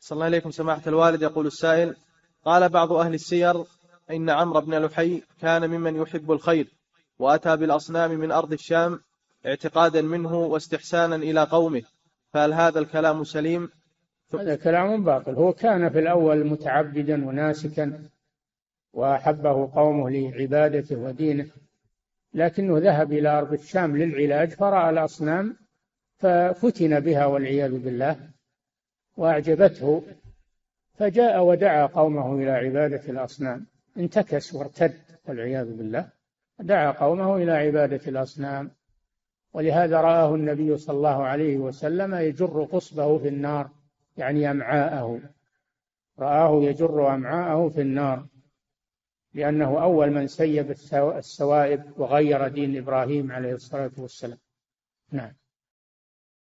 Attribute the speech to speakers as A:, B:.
A: صلى الله عليكم سماحة الوالد. يقول السائل: قال بعض أهل السير إن عمرو بن لحي كان ممن يحب الخير، وأتى بالأصنام من أرض الشام اعتقادا منه واستحسانا إلى قومه، فهل هذا الكلام سليم؟
B: هذا كلام باطل. هو كان في الأول متعبدا وناسكا وأحبه قومه لعبادته ودينه، لكنه ذهب إلى أرض الشام للعلاج فرأى الأصنام ففتن بها والعياذ بالله وأعجبته، فجاء ودعا قومه إلى عبادة الأصنام، انتكس وارتد والعياذ بالله، دعا قومه إلى عبادة الأصنام. ولهذا رآه النبي صلى الله عليه وسلم يجر قصبه في النار، يعني أمعاءه، رآه يجر أمعاءه في النار، لأنه أول من سيب السوائب وغير دين إبراهيم عليه الصلاة والسلام. نعم.